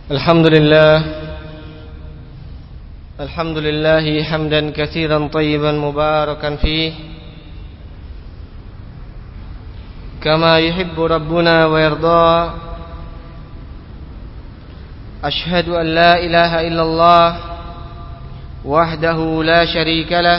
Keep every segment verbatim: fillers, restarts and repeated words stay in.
Alhamdulillah Alhamdulillah hamdan katsiran tayyiban mubarakan fih kama yuhibbu rabbuna wa yarda. Ashhadu an la ilaha illallah wahdahu la syarika lah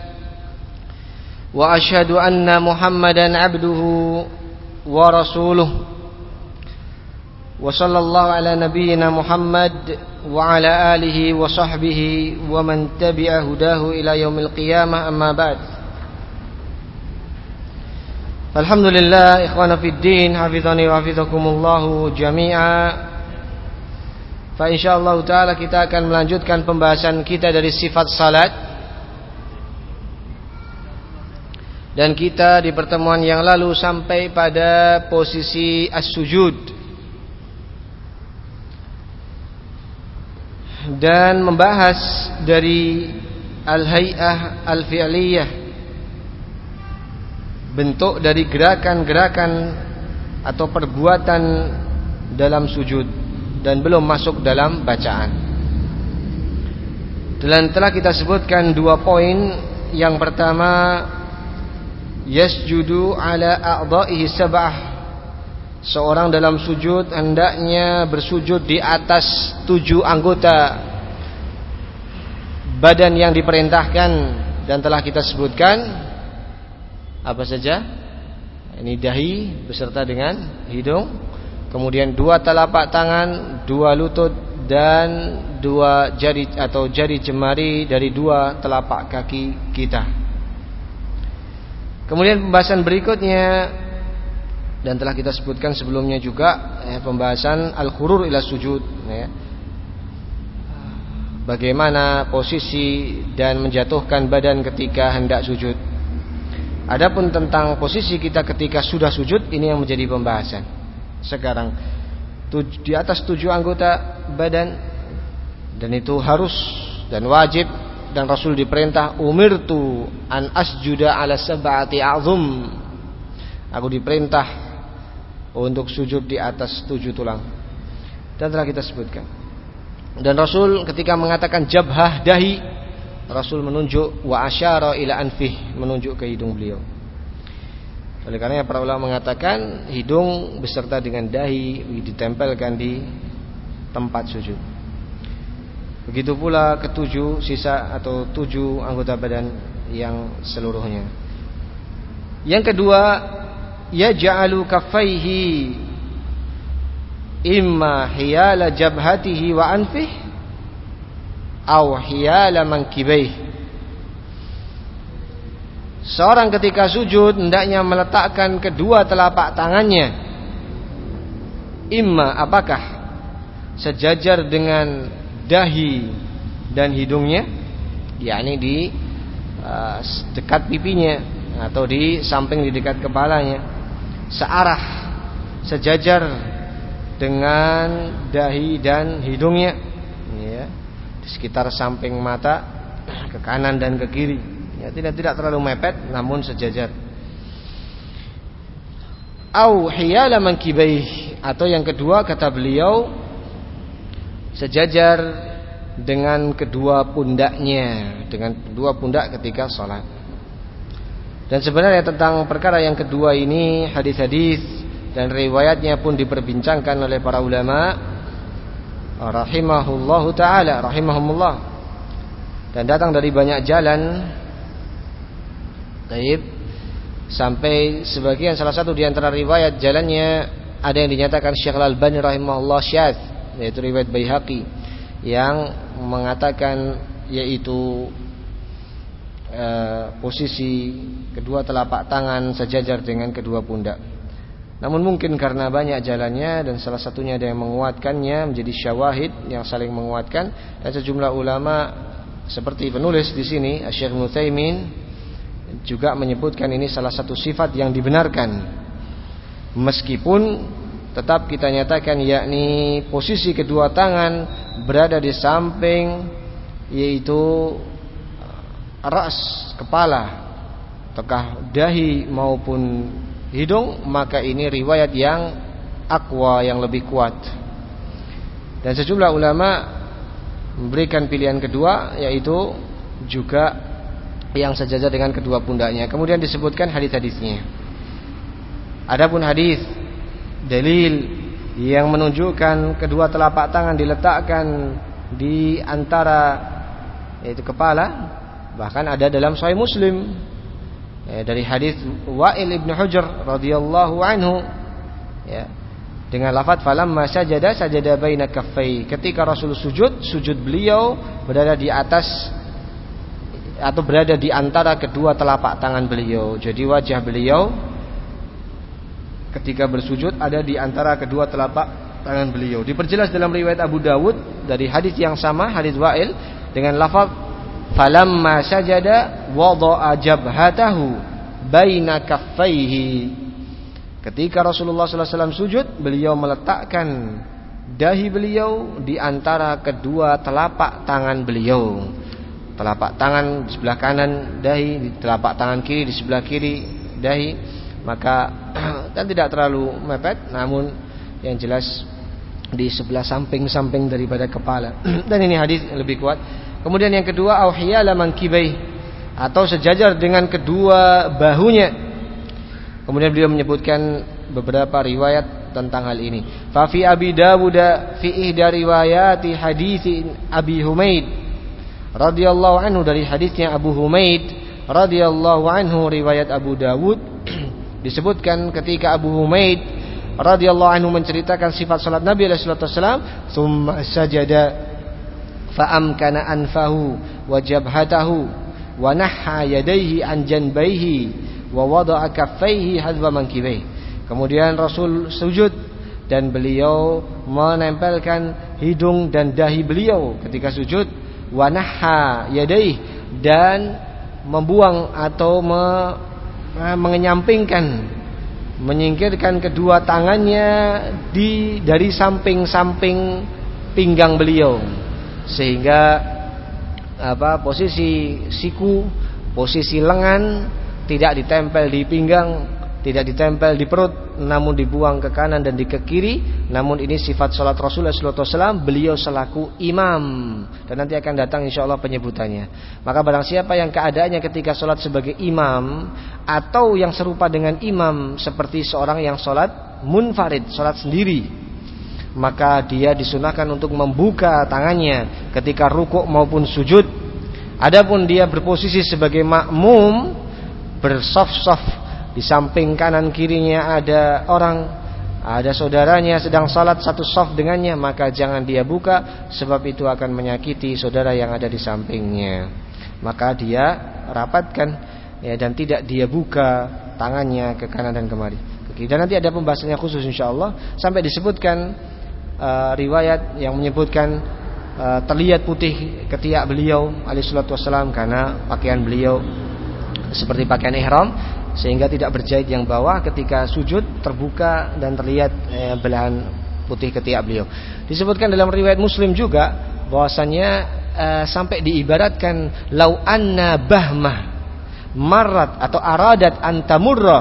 wa ashhadu anna Muhammadan abduhu wa rasuluh. Wa sallallahu ala nabiyyina Muhammad wa ala alihi wa sahbihi wa man tabi'a hudahu ila yaumil qiyamah, amma ba'd. Alhamdulillah, ikhwana fid din, hafizani wa hafizakumullahu jami'a. Fa insyaallah taala kita akan melanjutkan pembahasan kita dari sifat salat. Dan kita di pertemuan yang lalu sampai pada posisi as-sujud dan membahas dari al-hay'ah al-fi'liyah, bentuk dari gerakan-gerakan atau perbuatan dalam sujud, dan belum masuk dalam bacaan. Dan telah kita sebutkan dua poin. Yang pertama, yasjudu ala a'dha'ihi sab'ah. Seorang dalam sujud hendaknya bersujud di atas tujuh anggota badan yang diperintahkan, dan telah kita sebutkan apa saja. Ini dahi beserta dengan hidung, kemudian dua telapak tangan, dua lutut, dan dua jari atau jari jemari dari dua telapak kaki kita. Kemudian pembahasan berikutnya, dan telah kita sebutkan sebelumnya juga, eh, pembahasan al-khurur ila sujud, ya. Bagaimana posisi dan menjatuhkan badan ketika hendak sujud. Adapun tentang posisi kita ketika sudah sujud, ini yang menjadi pembahasan sekarang. Tuj- di atas tujuh anggota badan, dan itu harus dan wajib, dan Rasul diperintah, umirtu an asjuda ala sab'ati a'zum. Aku diperintah untuk sujud di atas tujuh tulang, dan telah kita sebutkan. Dan Rasul ketika mengatakan jabhah, dahi, Rasul menunjuk wa asyara ila anfih, menunjuk ke hidung beliau. Oleh karena para ulama mengatakan hidung beserta dengan dahi ditempelkan di tempat sujud. Begitu pula ketujuh sisa atau tujuh anggota badan yang seluruhnya. Yang kedua, yaj'alu kaffaihi imma hiyala jabhatihi wa anfih aw hiyala mankibaih. Seorang ketika sujud hendaknya meletakkan kedua telapak tangannya, imma apakah sejajar dengan dahi dan hidungnya, yakni di uh, dekat pipinya atau di samping di dekat kepalanya, searah sejajar dengan dahi dan hidungnya, ya, di sekitar samping mata, ke kanan dan ke kiri, ya, tidak tidak terlalu mepet namun sejajar. Au hiyala mankibaih, atau yang kedua kata beliau sejajar dengan kedua pundaknya, dengan kedua pundak ketika sholat. Dan sebenarnya tentang perkara yang kedua ini, hadis-hadis dan riwayatnya pun diperbincangkan oleh para ulama rahimahullahu taala, rahimahumullah, dan datang dari banyak jalan. Baik, sampai sebagian salah satu di antara riwayat jalannya ada yang dinyatakan Syekh Al-Albani rahimahullah syadz, yaitu riwayat Baihaqi yang mengatakan yaitu Uh, posisi kedua telapak tangan sejajar dengan kedua pundak. Namun mungkin karena banyak jalannya dan salah satunya ada yang menguatkannya menjadi syawahid yang saling menguatkan, dan sejumlah ulama seperti penulis di sini Syekh Utsaimin juga menyebutkan ini salah satu sifat yang dibenarkan, meskipun tetap kita nyatakan yakni posisi kedua tangan berada di samping, yaitu ras, kepala, ataukah dahi maupun hidung, maka ini riwayat yang aqwa, yang lebih kuat. Dan sejumlah ulama memberikan pilihan kedua, yaitu juga yang sejajar dengan kedua pundaknya. Kemudian disebutkan hadis-hadisnya. Adapun hadis dalil yang menunjukkan kedua telapak tangan diletakkan di antara yaitu kepala, bahkan ada dalam Sahih Muslim ya, dari hadis Wa'il ibn Hujr radhiyallahu anhu ya, dengan lafaz falamma sajada sajada baina kaffai. Ketika Rasul sujud, sujud beliau berada di atas atau berada di antara kedua telapak tangan beliau. Jadi wajah beliau ketika bersujud ada di antara kedua telapak tangan beliau. Diperjelas dalam riwayat Abu Dawud dari hadis yang sama, hadis Wa'il dengan lafaz falamma sajada wada'a jabhatahu baina kaffaihi. Ketika Rasulullah sallallahu alaihi wasallam sujud, beliau meletakkan dahi beliau di antara kedua telapak tangan beliau. Telapak tangan di sebelah kanan dahi, di telapak tangan kiri di sebelah kiri dahi. Maka dan tidak terlalu mepet, namun yang jelas di sebelah samping-samping daripada kepala. Dan ini hadis lebih kuat. Kemudian yang kedua, auhiyala mankibai, atau sejajar dengan kedua bahunya. Kemudian beliau menyebutkan beberapa riwayat tentang hal ini. Fa fi Abi Dawud fi ihda riwayati hadits Abi Humaid radhiyallahu anhu, dari hadisnya Abu Humaid radhiyallahu anhu riwayat Abu Dawud disebutkan ketika Abu Humaid radhiyallahu anhu menceritakan sifat salat Nabi alaihi salatu wasallam, summa sajada fa amkana anfahu wa jabhatahu wa nahha yadayhi an janbayhi wa wada'a kaffaihi hadwa mankibaihi. Kemudian Rasul sujud dan beliau menempelkan hidung dan dahi beliau ketika sujud, wa nahha yadayhi, dan membuang atau me, mengenyampingkan, menyingkirkan kedua tangannya di dari samping-samping pinggang beliau, sehingga apa posisi siku, posisi lengan tidak ditempel di pinggang, tidak ditempel di perut, namun dibuang ke kanan dan di ke kiri. Namun ini sifat salat Rasulullah sallallahu alaihi wasallam, beliau selaku imam, dan nanti akan datang insyaallah penyebutannya. Maka barang siapa yang keadaannya ketika salat sebagai imam atau yang serupa dengan imam seperti seorang yang salat munfarid, salat sendiri, maka dia disunahkan untuk membuka tangannya ketika rukuk maupun sujud. Adapun dia berposisi sebagai makmum, bersaf-saf, di samping kanan kirinya ada orang, ada saudaranya sedang salat satu saf dengannya, maka jangan dia buka, sebab itu akan menyakiti saudara yang ada di sampingnya. Maka dia rapatkan ya, dan tidak dia buka tangannya ke kanan dan kemari. Dan nanti ada pembahasannya khusus insyaallah, sampai disebutkan uh, riwayat yang menyebutkan uh, terlihat putih ketiak beliau alaihi salatu wasallam karena pakaian beliau seperti pakaian ihram, sehingga tidak berjahit yang bawah, ketika sujud terbuka dan terlihat eh, belahan putih ketiak beliau. Disebutkan dalam riwayat Muslim juga bahwasannya eh, sampai diibaratkan lau anna bahmah marrat atau aradat antamurra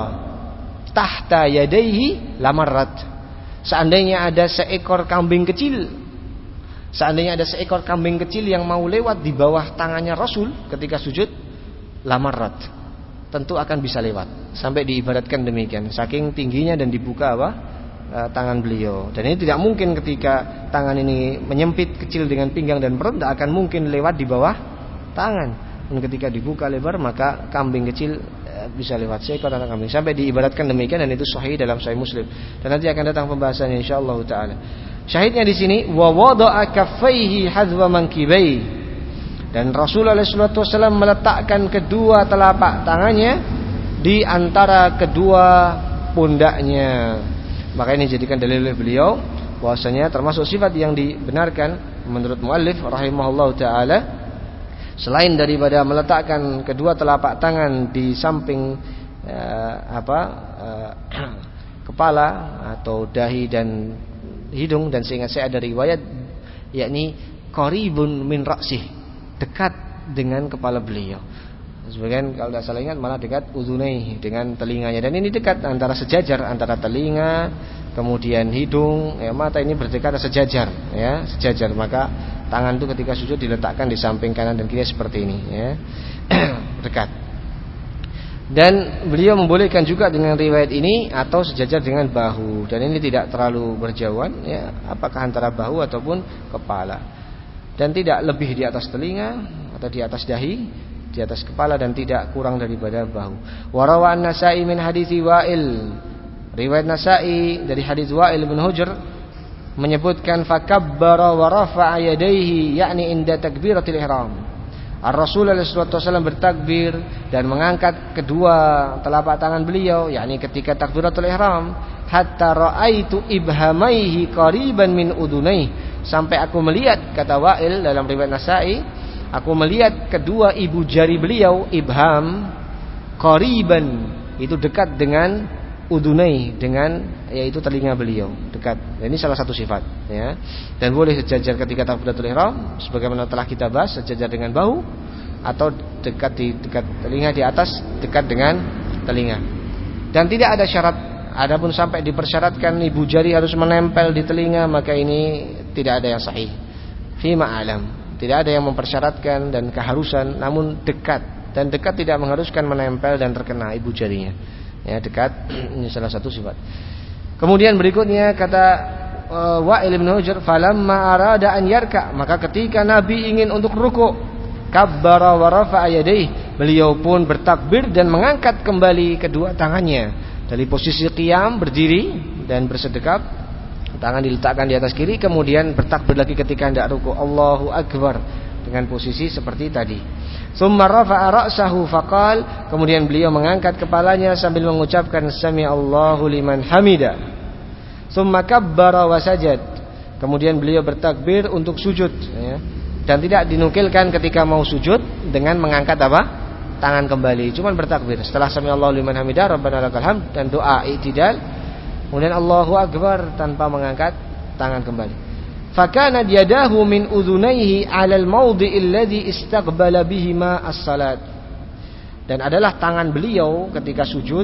tahta yadaihi lamarrat. Seandainya ada seekor kambing kecil, seandainya ada seekor kambing kecil yang mau lewat di bawah tangannya Rasul ketika sujud, lamarrat, tentu akan bisa lewat. Sampai diibaratkan demikian, saking tingginya dan dibuka apa e, tangan beliau. Dan ini tidak mungkin ketika tangan ini menyempit kecil dengan pinggang dan perut, tidak akan mungkin lewat di bawah tangan. Dan ketika dibuka lebar, maka kambing kecil e, bisa lewat, seekor anak kambing. Sampai diibaratkan demikian, dan itu sahih dalam Sahih Muslim. Dan nanti akan datang pembahasannya insyaallah taala. Syahidnya di sini wa wada'a kaffaihi hadwa mankibaihi. Dan Rasulullah shallallahu alaihi wasallam meletakkan kedua telapak tangannya di antara kedua pundaknya. Maka ini dijadikan dalil oleh beliau bahwasanya termasuk sifat yang dibenarkan menurut muallif rahimahullahu taala, selain daripada meletakkan kedua telapak tangan di samping eh, apa eh, kepala atau dahi dan hidung, dan seingat saya ada riwayat yakni qaribun min ra'sih, dekat dengan kepala beliau. Sebagian kalau tidak salah ingat malah dekat uzunai, dengan telinganya. Dan ini dekat, antara sejajar antara telinga kemudian hidung, ya, mata ini berdekat sejajar, ya, sejajar. Maka tangan itu ketika sujud diletakkan di samping kanan dan kiri seperti ini, ya, dekat. Dan beliau membolehkan juga dengan riwayat ini atau sejajar dengan bahu, dan ini tidak terlalu berjauhan, ya, apakah antara bahu ataupun kepala, dan tidak lebih di atas telinga atau di atas dahi, di atas kepala, dan tidak kurang daripada bahu. Warawa an-Nasa'i min hadithi Wa'il, riwayat Nasa'i dari hadits Wa'il bin Hujr menyebutkan fakabbara wa rafa'a yadayhi, yakni inda takbiratul ihram. Ar-Rasul sallallahu alaihi wasallam bertakbir dan mengangkat kedua telapak tangan beliau, yakni ketika takbiratul ihram, hatta ra'aitu ibhamaihi qariban min udunaihi, sampai aku melihat, kata Wa'il dalam riwayat Nasa'i, aku melihat kedua ibu jari beliau, ibham, qariban, itu dekat dengan udunai, dengan yaitu telinga beliau, dekat. Dan ini salah satu sifat, ya. Dan boleh sejajar ketika takbiratul ihram, sebagaimana telah kita bahas, sejajar dengan bahu atau dekat di dekat telinga, di atas dekat dengan telinga. Dan tidak ada syarat. Adapun sampai dipersyaratkan ibu jari harus menempel di telinga, maka ini tidak ada yang sahih. Fima alam, tidak ada yang mempersyaratkan dan keharusan, namun dekat, dan dekat tidak mengharuskan menempel dan terkena ibu jarinya. Ya, dekat, ini salah satu sifat. Kemudian berikutnya kata uh, Wa'il bin Hujr, falamma arada an yarka, maka ketika Nabi ingin untuk ruku', kabbara wa rafa'a yadayhi, beliau pun bertakbir dan mengangkat kembali kedua tangannya dari posisi qiyam, berdiri dan bersedekap, tangan diletakkan di atas kiri, kemudian bertakbir lagi ketika hendak ruku', Allahu akbar, dengan posisi seperti tadi. Summa rafa'a ra'sahu faqal, kemudian beliau mengangkat kepalanya sambil mengucapkan sami Allahu liman hamida. Summa kabbara wa sajad, kemudian beliau bertakbir untuk sujud, ya. Dan tidak dinukilkan ketika mau sujud dengan mengangkat apa? Tangan kembali, cuman bertakbir setelah sami Allahu liman hamida rabbana lakal hamd dan doa i'tidal, kemudian Allahu akbar tanpa mengangkat tangan kembali. Fakana yadahu min udhunaihi 'ala al-mawdi' alladhi istaqbala bihima as-salat. Dan adalah tangan beliau ketika sujud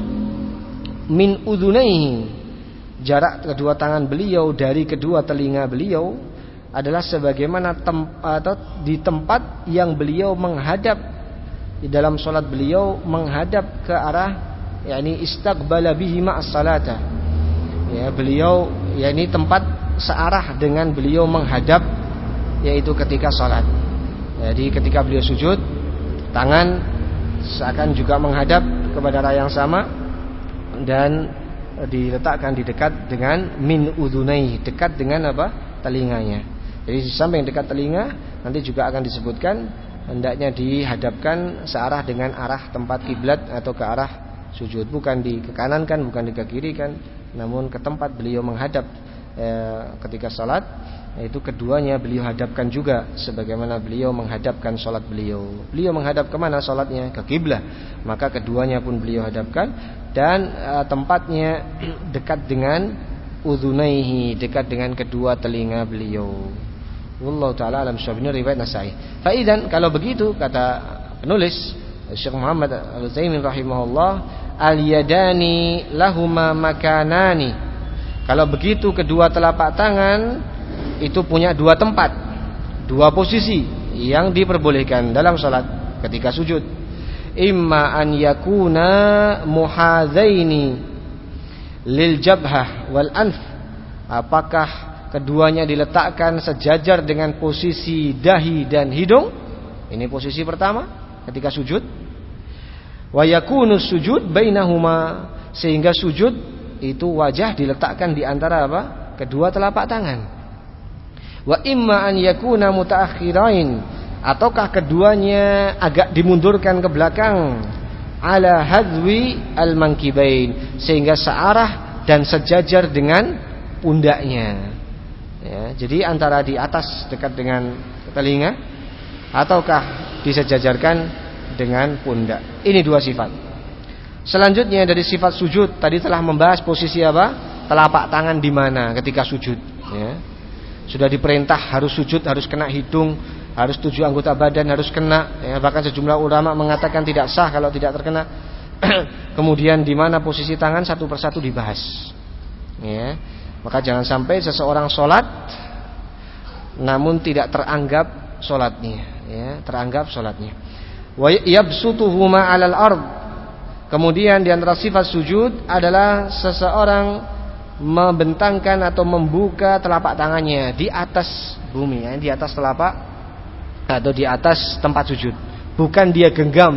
min udhunaihi, jarak kedua tangan beliau dari kedua telinga beliau adalah sebagaimana tem- atau di tempat yang beliau menghadap di dalam salat beliau, menghadap ke arah, yakni istaqbala bihima as-salata. Ya, beliau yakni tempat searah dengan beliau menghadap, yaitu ketika salat. Jadi ketika beliau sujud, tangan seakan juga menghadap kepada arah yang sama dan diletakkan di dekat dengan min udhunai, dekat dengan apa? Telinganya. Jadi di samping dekat telinga nanti juga akan disebutkan hendaknya dihadapkan searah dengan arah tempat kiblat atau ke arah sujud, bukan di ke kanan kan, bukan di ke kiri kan, namun ke tempat beliau menghadap ketika salat, yaitu keduanya beliau hadapkan juga sebagaimana beliau menghadapkan salat beliau. Beliau menghadap kemana salatnya? Ke kiblah. Maka keduanya pun beliau hadapkan, dan uh, tempatnya dekat dengan udhunaihi, dekat dengan kedua telinga beliau. Wallahu taala alam syabina, riwayat Nasa'i. Fa idzan, kalau begitu kata penulis Syekh Muhammad Al-Utsaimin rahimahullah, al-yadani lahuma makanani. Kalau begitu kedua telapak tangan itu punya dua tempat, dua posisi yang diperbolehkan dalam salat ketika sujud. Imma an yakuna muhadzaini lil jabhah wal anf, apakah keduanya diletakkan sejajar dengan posisi dahi dan hidung? Ini posisi pertama ketika sujud. Wa yakunu sujud bainahuma, sehingga sujud itu wajah diletakkan di antara apa? Kedua telapak tangan. Wa imma an yakuna mutaakhirain, ataukah keduanya agak dimundurkan ke belakang, ala hadwi al-mankibain, sehingga searah dan sejajar dengan pundaknya. Ya, jadi antara di atas dekat dengan telinga, ataukah disejajarkan dengan pundak. Ini dua sifat. Selanjutnya dari sifat sujud tadi telah membahas posisi apa? Telapak tangan di mana ketika sujud, ya. Sudah diperintah harus sujud, harus kena hidung, harus tujuh anggota badan harus kena, ya. Bahkan sejumlah ulama mengatakan tidak sah kalau tidak terkena. Kemudian di mana posisi tangan satu persatu dibahas, ya. Maka jangan sampai seseorang sholat namun tidak teranggap sholatnya, ya, teranggap sholatnya. Wa yabsutuhuma 'alal ard. Kemudian di antara sifat sujud adalah seseorang membentangkan atau membuka telapak tangannya di atas bumi, ya, di atas telapak atau di atas tempat sujud. Bukan dia genggam,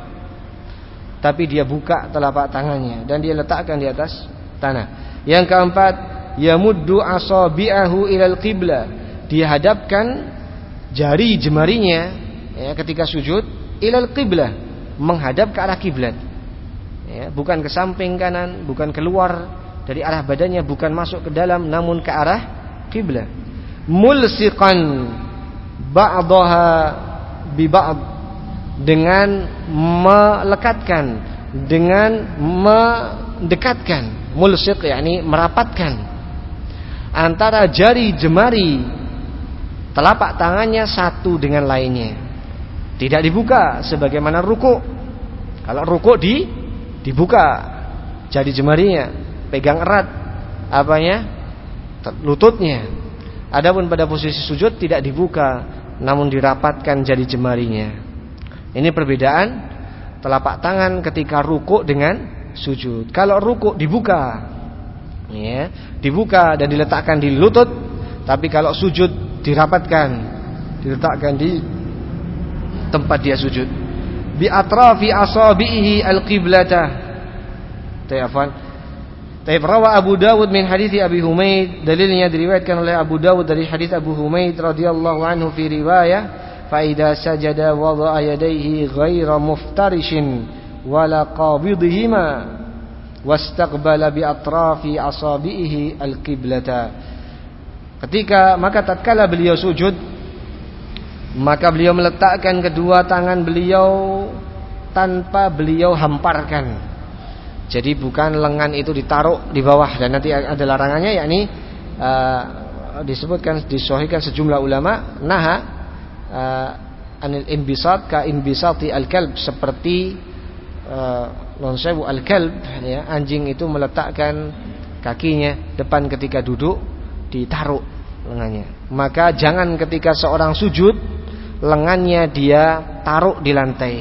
tapi dia buka telapak tangannya dan dia letakkan di atas tanah. Yang keempat, yamuddu asabi'ahu ilal qibla. Dia hadapkan jari jemarinya, ya, ketika sujud ilal qiblah, menghadap ke arah kiblat. Ya, bukan ke samping kanan, bukan keluar dari arah badannya, bukan masuk ke dalam, namun ke arah kiblat. Mulsiqan ba'daha bi ba'd, dengan melekatkan, dengan mendekatkan, mulsiq yakni merapatkan antara jari jemari telapak tangannya satu dengan lainnya. Tidak dibuka sebagaimana ruku'. Kalau ruku' di dibuka jari jemarinya, pegang erat apanya? Lututnya. Adapun pada posisi sujud tidak dibuka, namun dirapatkan jari jemarinya. Ini perbedaan telapak tangan ketika ruku' dengan sujud. Kalau ruku' dibuka, ya, dibuka dan diletakkan di lutut, tapi kalau sujud dirapatkan, diletakkan di tempat dia sujud. Bi atrafi asabihi al-qiblatah. Ta'afan. Taib rawa Abu Dawud min hadits Abi Humaid, dalilnya diriwayatkan oleh Abu Dawud dari hadits Abu Humaid radhiyallahu anhu fi riwayah, fa idza sajada wada'a yadayhi ghaira muftarishin wala qabidhihima wastaqbala bi atrafi asabihi al-qiblata. Ketika maka tatkala beliau sujud, maka beliau meletakkan kedua tangan beliau tanpa beliau hamparkan. Jadi bukan lengan itu ditaruh di bawah dan nanti ada larangannya, yakni uh, disebutkan disahihkan sejumlah ulama, naha uh, anil imbisat ka imbisati al-kalb, seperti uh, lonsewu al-kalb, ya, anjing itu meletakkan kakinya depan ketika duduk ditaruh lengannya. Maka jangan ketika seorang sujud lengannya dia taruh di lantai.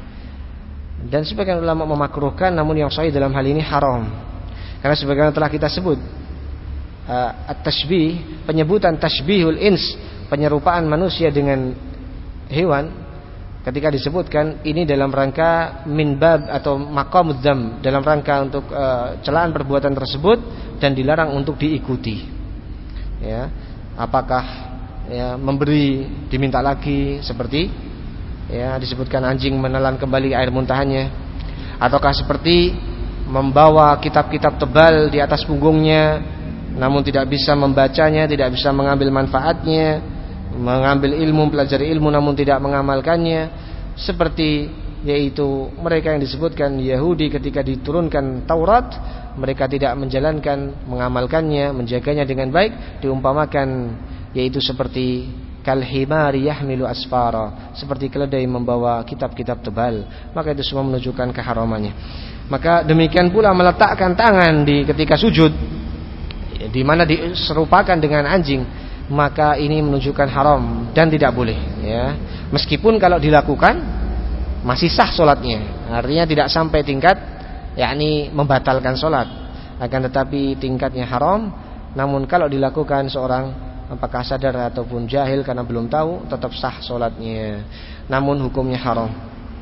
Dan sebagian ulama memakruhkan, namun yang sahih dalam hal ini haram. Karena sebagaimana telah kita sebut, uh, at-tashbih, penyebutan tashbihul ins, penyerupaan manusia dengan hewan, ketika disebutkan ini dalam rangka min bab atau maqamud dzam, dalam rangka untuk uh, celaan perbuatan tersebut dan dilarang untuk diikuti. Ya, apakah ya memberi diminta lagi seperti ya disebutkan anjing menelan kembali air muntahannya, ataukah seperti membawa kitab-kitab tebal di atas punggungnya namun tidak bisa membacanya, tidak bisa mengambil manfaatnya, mengambil ilmu, pelajari ilmu namun tidak mengamalkannya, seperti yaitu mereka yang disebutkan Yahudi ketika diturunkan Taurat, mereka tidak menjalankan, mengamalkannya, menjaganya dengan baik, diumpamakan yaitu seperti kalhimari yahmilu asfara, seperti keledai membawa kitab-kitab tebal. Maka itu semua menunjukkan keharamannya. Maka demikian pula meletakkan tangan di ketika sujud, di mana diserupakan dengan anjing, maka ini menunjukkan haram dan tidak boleh, ya. Meskipun kalau dilakukan masih sah solatnya, artinya tidak sampai tingkat yakni membatalkan solat, akan tetapi tingkatnya haram. Namun kalau dilakukan seorang apakah sadar ataupun jahil karena belum tahu, tetap sah solatnya, namun hukumnya haram.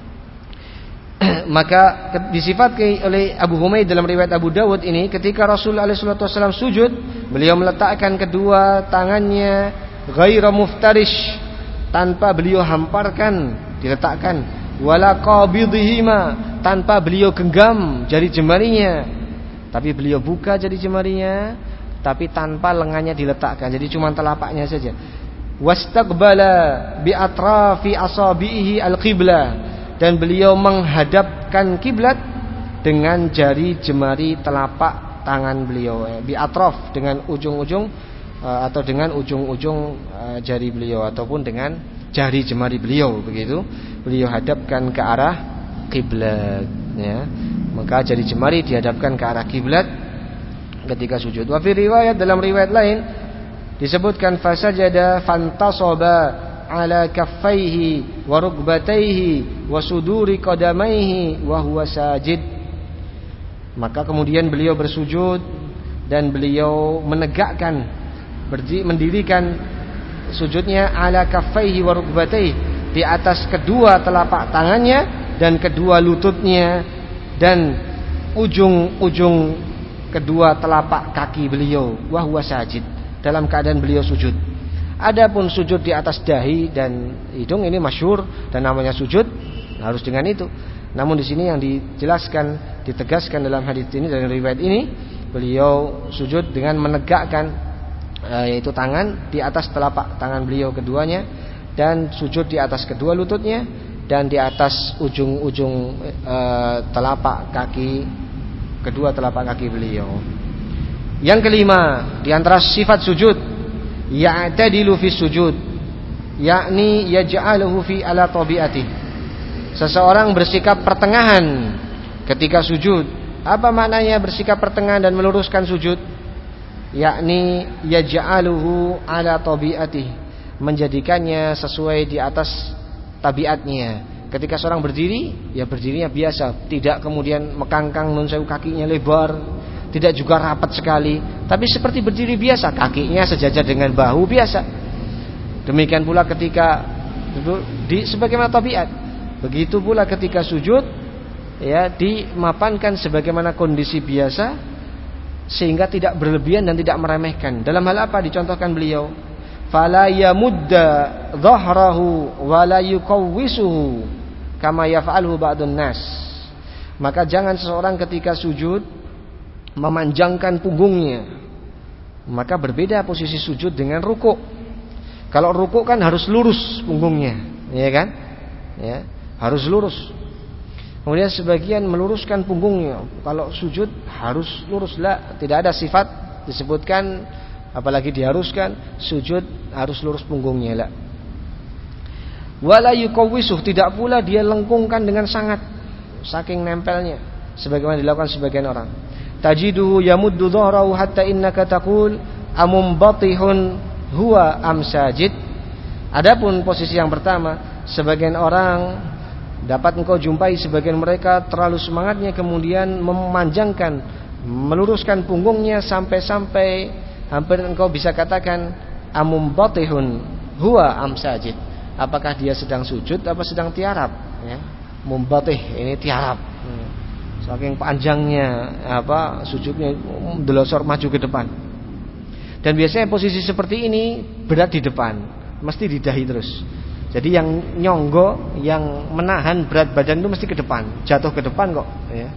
Maka disifatkan oleh Abu Humaid dalam riwayat Abu Dawud ini, ketika Rasulullah shallallahu alaihi wasallam sujud, beliau meletakkan kedua tangannya ghaira muftarish, tanpa beliau hamparkan, diletakkan, wala qabidhihima, tanpa beliau genggam jari jemarinya, tapi beliau buka jari jemarinya, tapi tanpa lengannya diletakkan, jadi cuma telapaknya saja. Wastaqbala bi atrafi asabihi al-qibla, dan beliau menghadapkan kiblat dengan jari jemari telapak tangan beliau, bi atraf dengan ujung-ujung atau dengan ujung-ujung jari beliau ataupun dengan jari jemari beliau, begitu beliau hadapkan ke arah kiblat, ya. Maka jari jemari dihadapkan ke arah kiblat ketika sujud. Wa fi riwayat, dalam riwayat lain disebutkan fasajada fantasaba ala kaffaihi wa rukbataihi wa suduri qadamaihi wa huwa sajid. Maka kemudian beliau bersujud dan beliau menegakkan, berdiri, mendirikan sujudnya ala kaffaihi wa rukbataihi, di atas kedua telapak tangannya dan kedua lututnya dan ujung-ujung kedua telapak kaki beliau, wa huwa sajid, dalam keadaan beliau sujud. Adapun sujud di atas dahi dan hidung ini masyhur dan namanya sujud harus dengan itu. Namun di sini yang dijelaskan, ditegaskan dalam hadis ini dan riwayat ini, beliau sujud dengan menegakkan e, yaitu tangan di atas telapak tangan beliau keduanya, dan sujud di atas kedua lututnya dan di atas ujung-ujung e, telapak kaki, kedua telapak kaki beliau. Yang kelima, di antara sifat sujud, ya'tadilu fi sujud, yakni yaj'aluhu fi ala tabi'ati. Seseorang bersikap pertengahan ketika sujud. Apa maknanya bersikap pertengahan dan meluruskan sujud? Yakni yaj'aluhu ala tabi'ati, menjadikannya sesuai di atas tabiatnya. Ketika seorang berdiri, ya berdirinya biasa, tidak kemudian mekangkang nun sewu, kakinya lebar, tidak juga rapat sekali, tapi seperti berdiri biasa, kakinya sejajar dengan bahu biasa. Demikian pula ketika duduk di sebagaimana tabiat. Begitu pula ketika sujud, ya dimapankan sebagaimana kondisi biasa, sehingga tidak berlebihan dan tidak meremehkan. Dalam hal apa dicontohkan beliau? Fala yamudda dhahrahu wa la yuqawwisuhu kama yaf'aluhu ba'dun nas. Maka jangan seseorang ketika sujud memanjangkan punggungnya. Maka berbeda posisi sujud dengan rukuk. Kalau rukuk kan harus lurus punggungnya, ya kan? Ya, harus lurus. Kemudian sebagian meluruskan punggungnya. Kalau sujud harus lurus, lah, tidak ada sifat disebutkan apalagi diharuskan sujud harus lurus punggungnya, lah. Wala yuqawwisuh, tidak pula dia lengkungkan dengan sangat, saking nempelnya, sebagaimana dilakukan sebagian orang. Tajiduhu yamuddu dhahrahu hatta innaka taqul amumbatihun huwa amsajid. Adapun posisi yang pertama, sebagian orang dapat engkau jumpai sebagian mereka terlalu semangatnya kemudian memanjangkan, meluruskan punggungnya sampai-sampai hampir engkau bisa katakan amumbatihun huwa amsajid. Apakah dia sedang sujud apa sedang tiarap, ya. Mumbatih ini tiarap. Saking panjangnya apa sujudnya, delosor maju ke depan. Dan biasanya posisi seperti ini berat di depan, mesti di dahi terus. Jadi yang nyonggo, yang menahan berat badan itu mesti ke depan, jatuh ke depan kok, ya.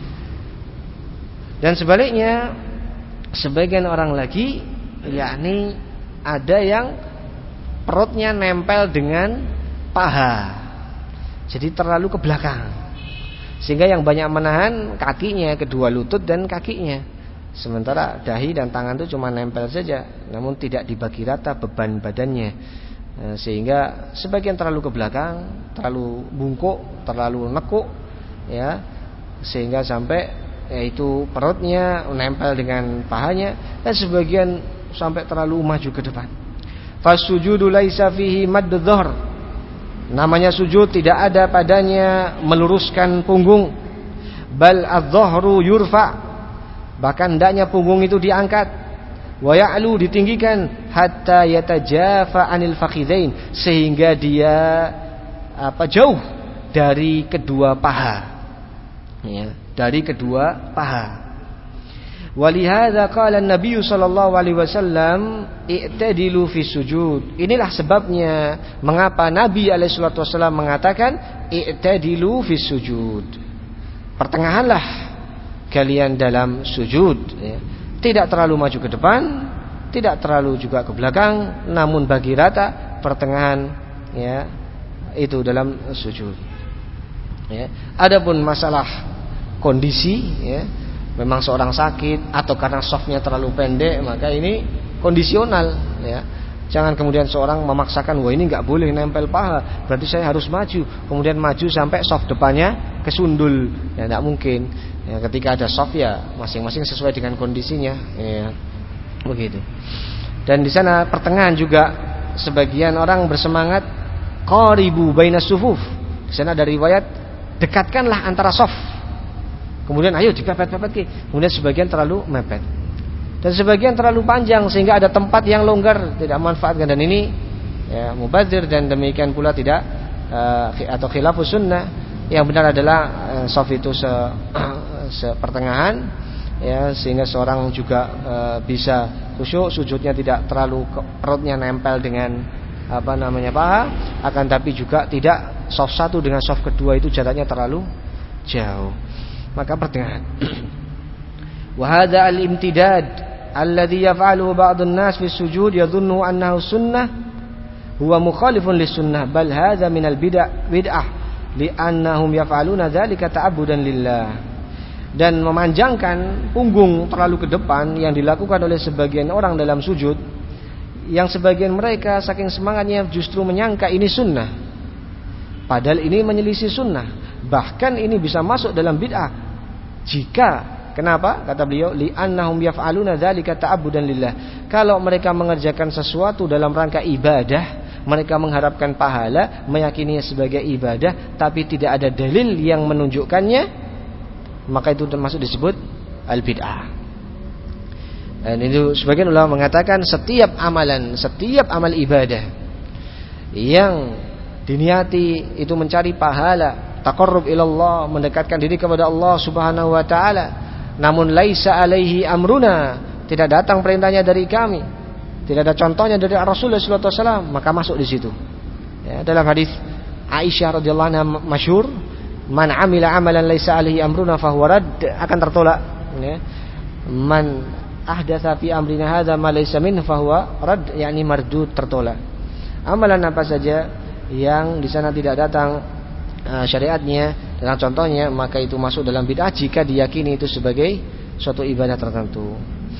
Dan sebaliknya, sebagian orang lagi, yakni ada yang perutnya nempel dengan paha, jadi terlalu ke belakang, sehingga yang banyak menahan kakinya, kedua lutut dan kakinya. Sementara dahi dan tangan itu cuma nempel saja, namun tidak dibagi rata beban badannya. Sehingga sebagian terlalu ke belakang, terlalu bungkuk, terlalu nekuk, ya, sehingga sampai yaitu perutnya nempel dengan pahanya, dan sebagian sampai terlalu maju ke depan. Fasujudu laisa fihi madd dhahr. Namanya sujud tidak ada padanya meluruskan punggung. Bal adh-dhahru yurfa. Bahkan hendaknya punggung itu diangkat. Wa ya'lu, ditinggikan, hatta yatajafa 'anil fakhidain, sehingga dia apa jauh dari kedua paha, ya, dari kedua paha. Walihadza qala an-nabiy sallallahu alaihi wasallam i'tadilu fi sujud. Inilah sebabnya mengapa Nabi alaihi salatu wasallam mengatakan i'tadilu fi sujud. Pertengahanlah kalian dalam sujud, ya. Tidak terlalu maju ke depan, tidak terlalu juga ke belakang, namun bagi rata pertengahan, ya, itu dalam sujud, ya. Adapun masalah kondisi, ya, memang seorang sakit atau karena softnya terlalu pendek, maka ini kondisional, ya. Jangan kemudian seorang memaksakan, wah ini nggak boleh nempel paha, berarti saya harus maju, kemudian maju sampai soft depannya kesundul, ya, nggak mungkin. Ya, ketika ada soft ya masing-masing sesuai dengan kondisinya, ya, begitu. Dan di sana pertengahan juga sebagian orang bersemangat qaribu bainas sufuf. Di sana ada riwayat dekatkanlah antara soft. Kemudian ayo dipepet-pepet ke. Kemudian sebagian terlalu mepet. Dan sebagian terlalu panjang sehingga ada tempat yang longgar tidak manfaatkan, dan ini ya, mubadzir, dan demikian pula tidak uh, atau khilafus sunnah. Yang benar adalah uh, soft itu se, sepertengahan ya, sehingga seorang juga uh, bisa khusyuk, sujudnya tidak terlalu perutnya nempel dengan apa namanya paha, akan tapi juga tidak soft satu dengan soft kedua itu jaraknya terlalu jauh, maka pertengahan. Wa hadza al-imtidad alladhi yaf'aluhu ba'dun nas fi sujud yadhunnu annahu sunnah huwa mukhalifun lis-sunnah bal hadza minal bid'ah bid'ah li'annahum yaf'aluna dzalika ta'abbudan lillah. Dan memanjangkan punggung terlalu ke depan yang dilakukan oleh sebagian orang dalam sujud, yang sebagian mereka saking semangatnya justru menyangka ini sunnah, padahal ini menyelisih sunnah, bahkan ini bisa masuk dalam bid'ah. Jika kenapa? Kata beliau, li'annahum yaf'aluna dzalika ta'abbudan lillah. Kalau mereka mengerjakan sesuatu dalam rangka ibadah, mereka mengharapkan pahala, meyakininya sebagai ibadah, tapi tidak ada dalil yang menunjukkannya, maka itu termasuk disebut al-bid'ah. Dan itu sebagian ulama mengatakan setiap amalan, setiap amal ibadah yang diniati itu mencari pahala, taqarrub ilallah, mendekatkan diri kepada Allah Subhanahu wa taala, namun laisa alaihi amruna, tidak datang perintahnya dari kami, tidak ada contohnya dari Rasulullah sallallahu alaihi wasallam, maka masuk di situ. Ya, dalam hadis Aisyah radhiyallahu anha masyhur, man amila amalan laisa alaihi amruna fahuwa rad, akan tertolak. Ya. Man ahdatsa fi amrina hadza ma laysa min fahuwa rad, yakni mardud, tertolak. Amalan apa saja yang di sana tidak datang uh, syariatnya dengan contohnya, maka itu masuk dalam bid'ah jika diyakini itu sebagai suatu ibadah tertentu.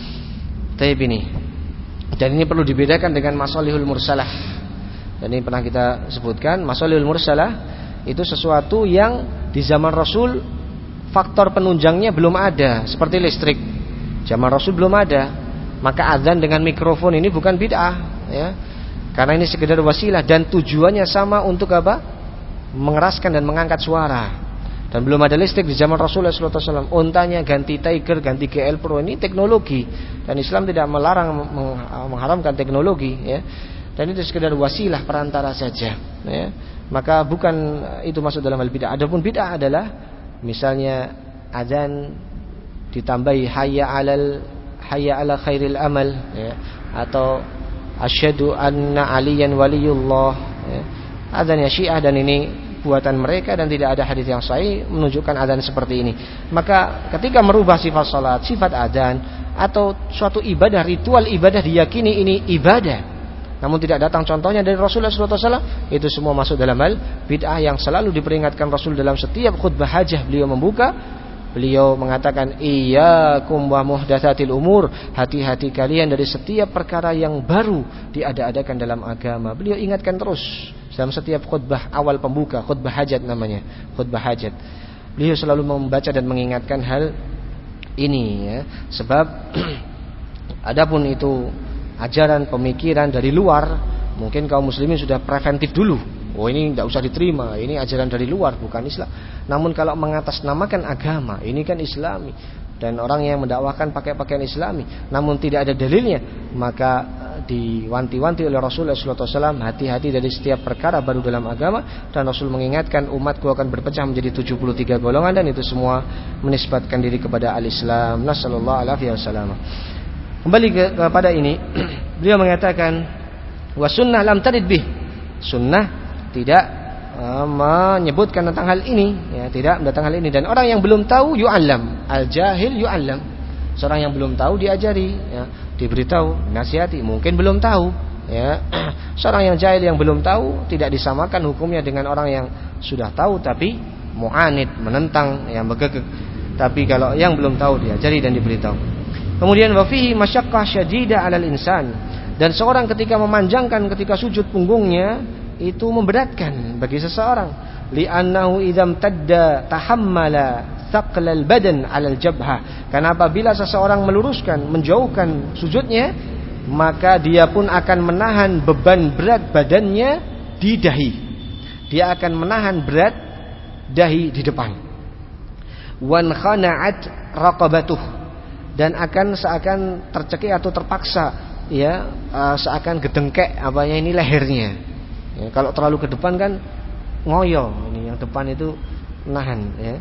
Taib ini. Dan ini perlu dibedakan dengan masalihul mursalah. Dan ini pernah kita sebutkan, masalihul mursalah itu sesuatu yang di zaman Rasul faktor penunjangnya belum ada, seperti listrik. Zaman Rasul belum ada, maka azan dengan mikrofon ini bukan bid'ah, ya. Karena ini sekedar wasilah dan tujuannya sama untuk apa? Mengeraskan dan mengangkat suara. Dan belum ada listrik di zaman Rasulullah sallallahu alaihi wasallam. Untanya ganti Tiger, ganti G L Pro, ini teknologi. Dan Islam tidak melarang, mengharamkan teknologi, ya. Dan itu sekedar wasilah perantara saja, ya. Maka bukan itu masuk dalam hal bid'ah. Adapun bid'ah adalah misalnya azan ditambahi hayya 'alal hayya 'ala khairil amal, ya, atau asyhadu anna aliyan waliyullah, ya. Azan ya Syiah, dan ini buatan mereka dan tidak ada hadis yang sahih menunjukkan azan seperti ini. Maka ketika merubah sifat salat, sifat azan, atau suatu ibadah, ritual ibadah diyakini ini ibadah, namun tidak datang contohnya dari Rasulullah sallallahu alaihi wasallam, itu semua masuk dalam hal bid'ah yang selalu diperingatkan Rasul dalam setiap khutbah hajah. Beliau membuka, beliau mengatakan iyyakum wa muhdatsatil umur, hati-hati kalian dari setiap perkara yang baru diada-adakan dalam agama. Beliau ingatkan terus dalam setiap khutbah awal pembuka, khutbah hajat namanya, khutbah hajat. Beliau selalu membaca dan mengingatkan hal ini, ya. Sebab adapun itu ajaran pemikiran dari luar, mungkin kaum muslimin sudah preventif dulu. Oh, ini tidak usah diterima, ini ajaran dari luar, bukan Islam. Namun kalau mengatasnamakan agama, ini kan Islami, dan orang yang mendakwahkan pakai pakaian Islami, namun tidak ada dalilnya, maka diwanti-wanti oleh Rasulullah sallallahu alaihi wasallam, hati-hati dari setiap perkara baru dalam agama. Dan Rasul mengingatkan umatku akan berpecah menjadi tujuh puluh tiga golongan, dan itu semua menisbatkan diri kepada al-Islam. Nasallallahu alaihi wasallam. Kembali ke, kepada ini, beliau mengatakan wa sunnah lam tarid bih, sunnah tidak uh, menyebutkan tentang hal ini, ya, tidak tentang hal ini. Dan orang yang belum tahu yu'allam, al-jahil yu'allam, seorang yang belum tahu diajari, ya, diberitahu, nasihati. Mungkin belum tahu, ya. Seorang yang jahil yang belum tahu tidak disamakan hukumnya dengan orang yang sudah tahu tapi mu'anid, menentang, yang begegek. Tapi kalau yang belum tahu diajari dan diberitahu. Kemudian wa fihi masyaqqah syadida 'alal insan, dan seorang ketika memanjangkan ketika sujud punggungnya itu memberatkan bagi seseorang. Li'annahu idzam tadda tahammala thaqlal badan 'alal jabhah. Karena apabila seseorang meluruskan, menjauhkan sujudnya, maka dia pun akan menahan beban berat badannya di dahi. Dia akan menahan berat dahi di depan. Wan khana'at raqabatuh, dan akan seakan tercekik atau terpaksa, ya, seakan gedengkek apanya ini lehernya. Ya, kalau terlalu ke depan kan ngoyo, ini yang depan itu nahan, ya.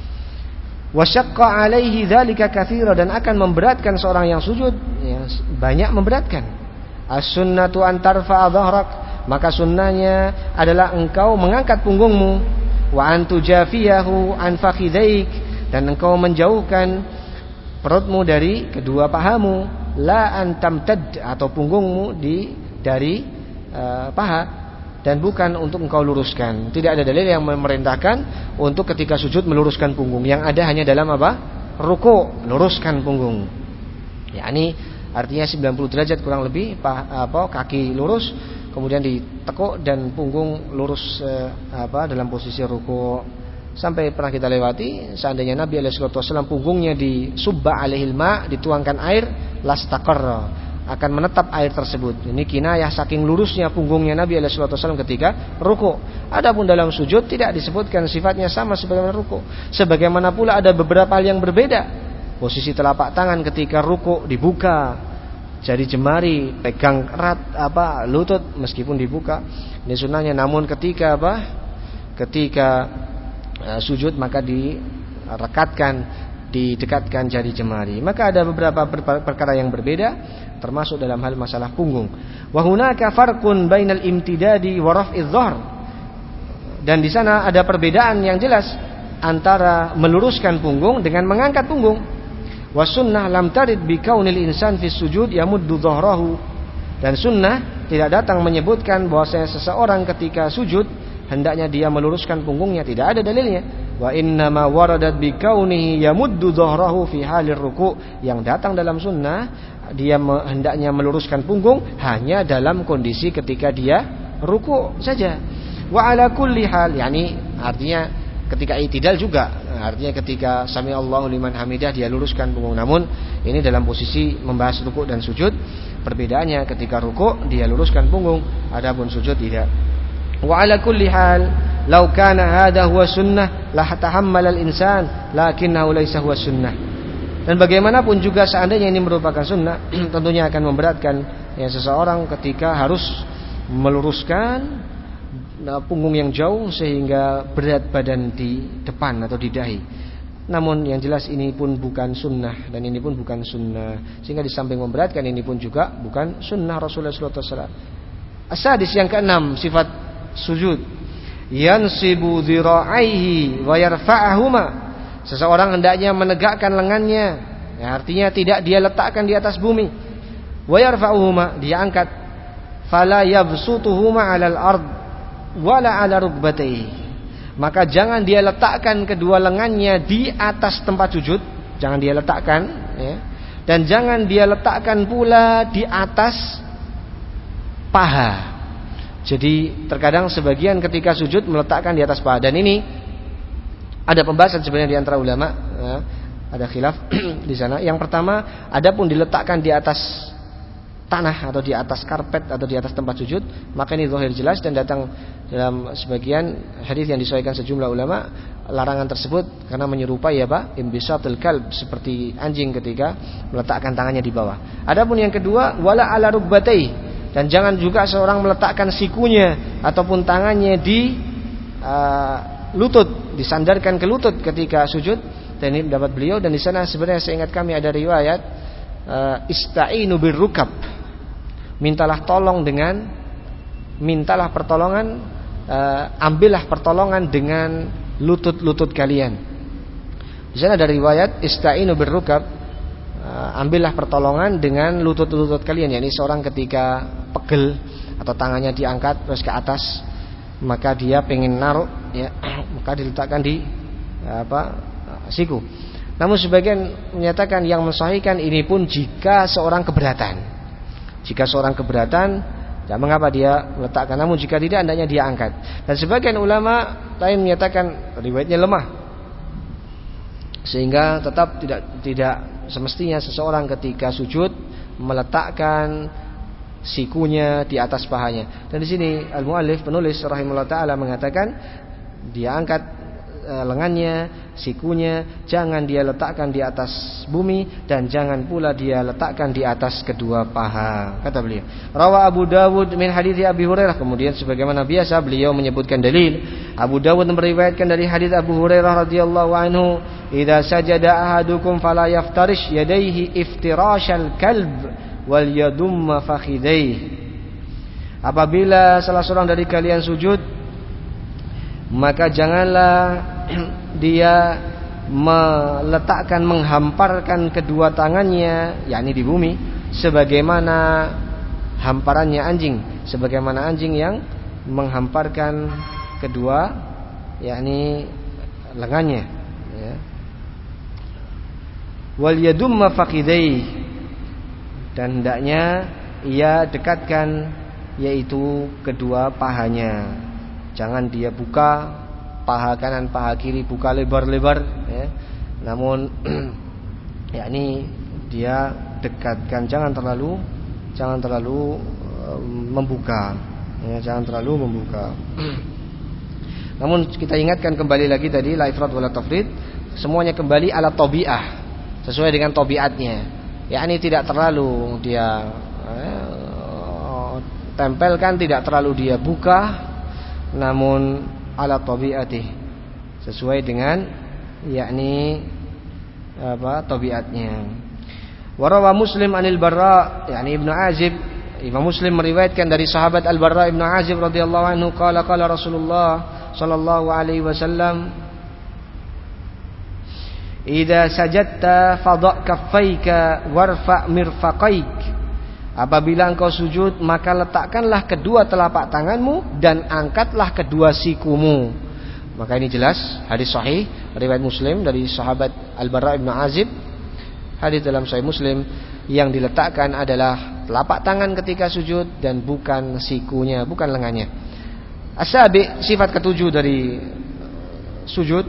Wasyaqqa alaihi dzalika katsira, dan akan memberatkan seorang yang sujud, ya, banyak memberatkan. As-sunnatu an tarfa'a dhahrak, maka sunnahnya adalah engkau mengangkat punggungmu, wa an tujafiyahu an fakhidhaik, dan engkau menjauhkan perutmu dari kedua pahamu, la an tamtad, atau punggungmu di dari uh, paha, dan bukan untuk engkau luruskan. Tidak ada dalil yang memerintahkan untuk ketika sujud meluruskan punggung. Yang ada hanya dalam apa? Ruku', luruskan punggung. Ya, ini artinya sembilan puluh derajat kurang lebih, apa, kaki lurus, kemudian ditekuk dan punggung lurus, eh, apa, dalam posisi ruku'. Sampai pernah kita lewati, seandainya Nabi alaihi wasallam punggungnya disubba alaihil ma, dituangkan air, lastaqarra, akan menetap air tersebut. Ini kinayah saking lurusnya punggungnya Nabi alaihi wasallam ketika ruku'. Adapun dalam sujud tidak disebutkan sifatnya sama sebagaimana ruku'. Sebagaimana pula ada beberapa hal yang berbeda. Posisi telapak tangan ketika ruku' dibuka, jari jemari pegang erat apa lutut meskipun dibuka. Ini sunnahnya. Namun ketika apa? Ketika uh, sujud maka direkatkan, didekatkan jari jemari. Maka ada beberapa perkara yang berbeda, termasuk dalam hal masalah punggung. Wa hunaka farqun bainal imtidadi wa raf'iz dhahr. Dan di sana ada perbedaan yang jelas antara meluruskan punggung dengan mengangkat punggung. Wa sunnah lam tarid bi kaunil insan fi sujud yamuddu dhahrahu. Dan sunnah tidak datang menyebutkan bahwasanya seseorang ketika sujud hendaknya dia meluruskan punggungnya, tidak ada dalilnya. Wa inna ma waradat bi kaunihi yamuddu dhahrahu fi halir ruku'. Yang datang dalam sunnah dia hendaknya meluruskan punggung hanya dalam kondisi ketika dia ruku' saja. Wa ala kulli hal, yakni artinya ketika i'tidal juga, artinya ketika sami Allahu liman hamidah dia luruskan punggung. Namun ini dalam posisi membahas ruku' dan sujud. Perbedaannya ketika ruku' dia luruskan punggung, adapun sujud tidak. Wa ala kulli hal law kana hadha huwa sunnah la tahammala al-insan lakinnahu laysa huwa sunnah. Dan bagaimanapun juga seandainya ini merupakan sunnah, tentunya akan memberatkan ya seseorang ketika harus meluruskan punggung yang jauh sehingga berat badan di depan atau di dahi. Namun yang jelas ini pun bukan sunnah, dan ini pun bukan sunnah, sehingga di samping memberatkan ini pun juga bukan sunnah Rasulullah shallallahu alaihi wasallam. As-sadis, yang keenam, sifat sujud. Yansibu dhira'aihi wa yarfa'ahuma. Seseorang hendaknya menegakkan lengannya, ya, artinya tidak dia letakkan di atas bumi. Wa yarfa'uhuma, dia angkat. Fala yabsutuhuma 'alal ard wala 'ala rukbatayhi. Maka jangan dia letakkan kedua lengannya di atas tempat sujud, jangan dia letakkan, ya. Dan jangan dia letakkan pula di atas paha. Jadi terkadang sebagian ketika sujud meletakkan di atas paha, dan ini ada pembahasan sebenarnya di antara ulama, ya, ada khilaf di sana. Yang pertama, adapun diletakkan di atas tanah atau di atas karpet atau di atas tempat sujud, maka ini zahir jelas dan datang dalam sebagian hadis yang disahihkan sejumlah ulama larangan tersebut karena menyerupai apa? Imbisatul kalb, seperti anjing ketika meletakkan tangannya di bawah. Adapun yang kedua, wala ala rukbatai, dan jangan juga seorang meletakkan sikunya ataupun tangannya di uh, lutut, disandarkan ke lutut ketika sujud. Dan ini pendapat beliau, dan di sana sebenarnya seingat kami ada riwayat uh, ista'inu birrukab, mintalah tolong dengan mintalah pertolongan, uh, ambillah pertolongan dengan lutut-lutut kalian. Di sana ada riwayat ista'inu birrukab, uh, ambillah pertolongan dengan lutut-lutut kalian. Yani seorang ketika pegel atau tangannya diangkat terus ke atas, maka dia pengen naruh, ya, maka diletakkan di apa, siku. Namun sebagian menyatakan yang mensahihkan ini pun jika seorang keberatan. Jika seorang keberatan, ya mengapa dia meletakkan. Namun jika tidak, hendaknya dia angkat. Dan sebagian ulama lain menyatakan riwayatnya lemah. Sehingga tetap tidak tidak semestinya seseorang ketika sujud meletakkan sikunya di atas pahanya. Dan di sini al-muallif penulis rahimahullah taala mengatakan dia angkat e, lengannya, sikunya jangan dia letakkan di atas bumi dan jangan pula dia letakkan di atas kedua paha. Kata beliau, rawa Abu Dawud min hadits Abi Hurairah. Kemudian sebagaimana biasa beliau menyebutkan dalil. Abu Dawud meriwayatkan dari hadits Abu Hurairah radhiyallahu anhu, "Idza sajada ahadukum fala yaftarish yadayhi iftirashal kalb wal yadumma fakhidayhi." Apabila salah seorang dari kalian sujud, maka janganlah dia meletakkan, menghamparkan kedua tangannya, yakni di bumi, sebagaimana hamparannya anjing, sebagaimana anjing yang menghamparkan kedua, yakni lengannya, ya. Wal yadumma fakhidayhi, dan hendaknya ia dekatkan yaitu kedua pahanya. Jangan dia buka paha kanan, paha kiri, buka lebar-lebar, ya. Namun yakni dia dekatkan, jangan terlalu jangan terlalu um, membuka, ya, jangan terlalu membuka. Namun kita ingatkan kembali lagi tadi, la ifrat wala tafrid, semuanya kembali ala tabi'ah, sesuai dengan tabiatnya. Yakni tidak terlalu dia eh, tempelkan, tidak terlalu dia buka, namun ala tabi'atih, sesuai dengan yakni apa tabiatnya. Warawa Muslim anil Barra, yakni Ibnu Azib, Imam Muslim meriwayatkan dari sahabat Al-Barra Ibnu Azib radhiyallahu anhu, qala qala Rasulullah sallallahu alaihi wasallam, idza sajadta fadha' kaffaika warfa' mirfaqaik. Apabila engkau sujud, maka letakkanlah kedua telapak tanganmu dan angkatlah kedua sikumu. Maka ini jelas hadis sahih riwayat Muslim dari sahabat Al-Barra Ibnu Azib. Hadis dalam Sahih Muslim, yang diletakkan adalah telapak tangan ketika sujud dan bukan sikunya, bukan lengannya. As-sabi, sifat ketujuh dari sujud,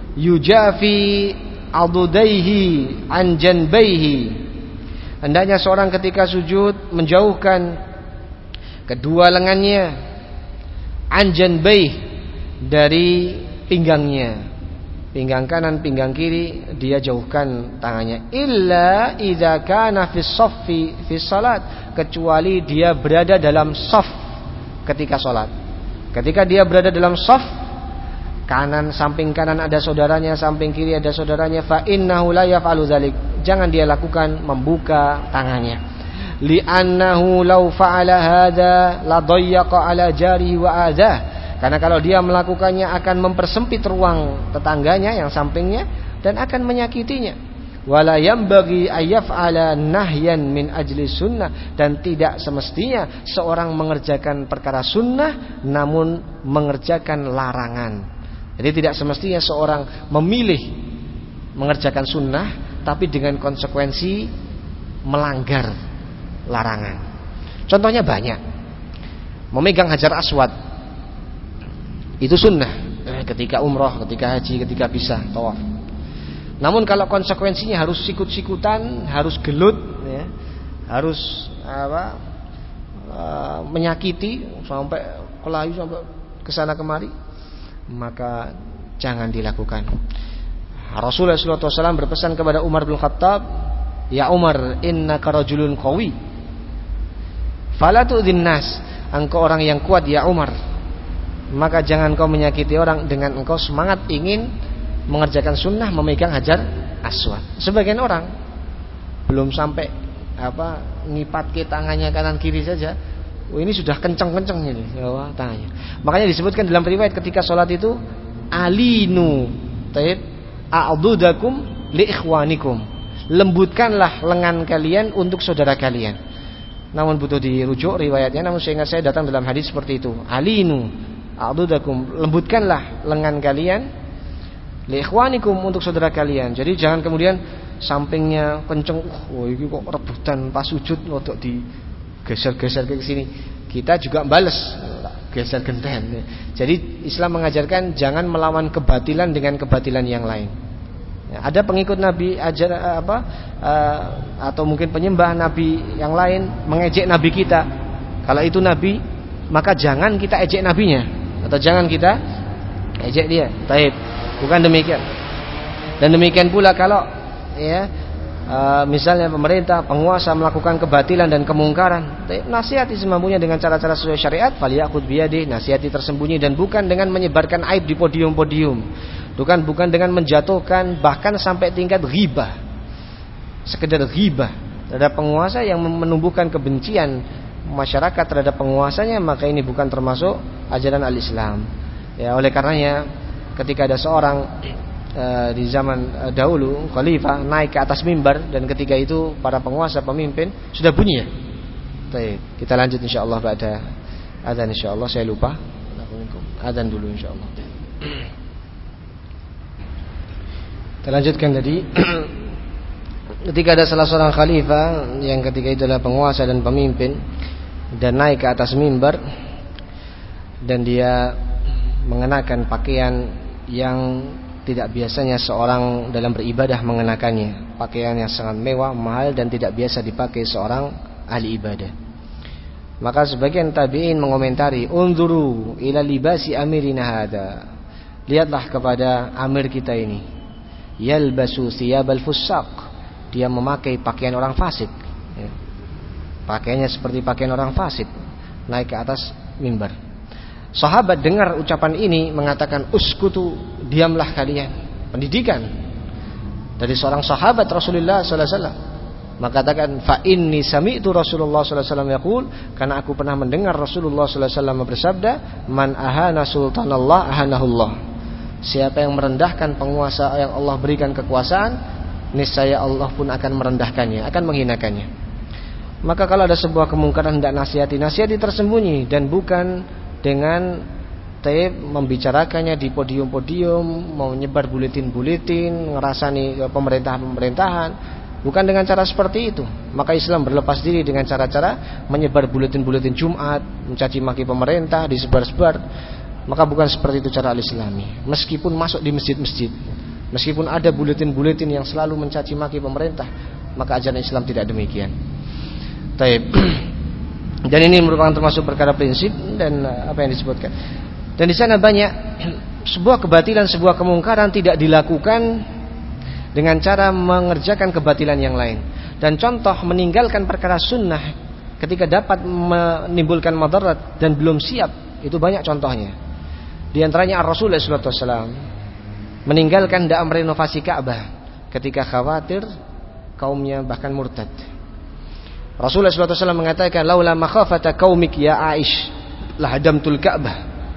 yujafi adudaihi an janbaihi. Hendaknya seorang ketika sujud menjauhkan kedua lengannya an janbaihi, dari pinggangnya, pinggang kanan, pinggang kiri, dia jauhkan tangannya. Illa idza kana fis shaffi fis salat, kecuali dia berada dalam shaf ketika salat. Ketika dia berada dalam shaf, kanan, samping kanan ada saudaranya, samping kiri ada saudaranya, fa innahu la yaf'alu dzalik, jangan dia lakukan membuka tangannya. Li'annahu law fa'ala hadza la dayyaqa ala jarihi wa adzah, karena kalau dia melakukannya akan mempersempit ruang tetangganya yang sampingnya dan akan menyakitinya. Wala yambaghi ayyaf'ala nahyan min ajli sunnah, dan tidak semestinya seorang mengerjakan perkara sunnah namun mengerjakan larangan. Jadi tidak semestinya seorang memilih mengerjakan sunnah tapi dengan konsekuensi melanggar larangan. Contohnya banyak. Memegang hajar aswad itu sunnah, ketika umroh, ketika haji, ketika bisa tawaf. Namun kalau konsekuensinya harus sikut-sikutan, harus gelut, ya, harus apa, uh, menyakiti sampai kelayu, sampai kesana kemari, maka jangan dilakukan. Rasulullah shallallahu alaihi wasallam berpesan kepada Umar bin Khattab, ya Umar, innaka rajulun qawi, fala tu'dhin nas, engkau orang yang kuat ya Umar, maka jangan kau menyakiti orang dengan engkau semangat ingin mengerjakan sunnah memegang hajar aswad. Sebagian orang belum sampai apa ngipat ke tangannya kanan kiri saja, oh, ini sudah kenceng-kenceng ini ya, tangannya. Makanya disebutkan dalam riwayat ketika sholat itu, alinu taib a'dudakum li ikhwanikum, lembutkanlah lengan kalian untuk saudara kalian. Namun butuh dirujuk riwayatnya, namun seingat saya datang dalam hadis seperti itu, alinu a'dudakum, lembutkanlah lengan kalian li ikhwanikum, untuk saudara kalian. Jadi jangan kemudian sampingnya kenceng, oh ini kok rebutan pas sujud untuk digeser-geser ke sini, kita juga bales geser genten. Jadi Islam mengajarkan jangan melawan kebatilan dengan kebatilan yang lain, Ya, ada pengikut Nabi ajar apa uh, atau mungkin penyembah Nabi yang lain mengejek Nabi kita. Kalau itu Nabi, maka jangan kita ejek Nabinya atau jangan kita ejek dia. Taib. Bukan demikian. Dan demikian pula kalau ya uh, misalnya pemerintah, penguasa melakukan kebatilan dan kemungkaran, taib, nasihati semampunya dengan cara-cara sesuai syariat. Falyakhudh biyadihi, nasihati tersembunyi dan bukan dengan menyebarkan aib di podium-podium. Bukan bukan dengan menjatuhkan bahkan sampai tingkat ghibah. Sekedar ghibah terhadap penguasa yang menumbuhkan kebencian masyarakat terhadap penguasanya, maka ini bukan termasuk ajaran al-Islam. Ya, oleh karenanya ketika ada seorang e, di zaman e, dahulu khalifah naik ke atas mimbar dan ketika itu para penguasa pemimpin sudah bunyi ya. Baik, kita lanjut insyaallah pada adzan insyaallah. Saya lupa. Adzan dulu insyaallah. Kita lanjutkan tadi. Ketika ada salah seorang khalifah yang ketika itu adalah penguasa dan pemimpin dan naik ke atas mimbar dan dia mengenakan pakaian yang tidak biasanya seorang dalam beribadah mengenakannya, pakaian yang sangat mewah, mahal dan tidak biasa dipakai seorang ahli ibadah. Maka sebagian tabi'in mengomentari, "Unzuru ila libasi amirina hada." Lihatlah kepada amir kita ini. Yalbasu thiyabal fusaq. Dia memakai pakaian orang fasik. Ya. Pakaiannya seperti pakaian orang fasik, naik ke atas mimbar. Sahabat dengar ucapan ini mengatakan, "Uskutu, diamlah kalian." Pendidikan dari seorang sahabat Rasulullah sallallahu alaihi wasallam. Maka katakan, "Fa inni sami'tu Rasulullah sallallahu alaihi wasallam yaqul," karena aku pernah mendengar Rasulullah sallallahu alaihi wasallam bersabda, "Man ahana sultanallah ahanahullah." Siapa yang merendahkan penguasa yang Allah berikan kekuasaan, niscaya Allah pun akan merendahkannya, akan menghinakannya. Maka kalau ada sebuah kemungkaran hendak nasihati, nasihati tersembunyi dan bukan dengan taib membicarakannya di podium-podium, mau menyebar buletin-buletin, ngerasani pemerintahan-pemerintahan. Bukan dengan cara seperti itu. Maka Islam berlepas diri dengan cara-cara menyebar buletin-buletin Jumat, mencaci maki pemerintah, disebar-sebar. Maka bukan seperti itu cara al-Islami. Meskipun masuk di masjid-masjid, meskipun ada buletin-buletin yang selalu mencaci maki pemerintah, maka ajaran Islam tidak demikian. Taib. Dan ini merupakan termasuk perkara prinsip dan apa yang disebutkan. Dan di sana banyak sebuah kebatilan, sebuah kemungkaran tidak dilakukan dengan cara mengerjakan kebatilan yang lain. Dan contoh meninggalkan perkara sunnah ketika dapat menimbulkan madarat dan belum siap, itu banyak contohnya. Di antaranya Rasulullah sallallahu alaihi wasallam meninggalkan dalam renovasi Ka'bah ketika khawatir kaumnya bahkan murtad. Rasulullah sallallahu alaihi wasallam mengatakan, "Laula makhafata qaumik ya Aish la hadamtul Ka'bah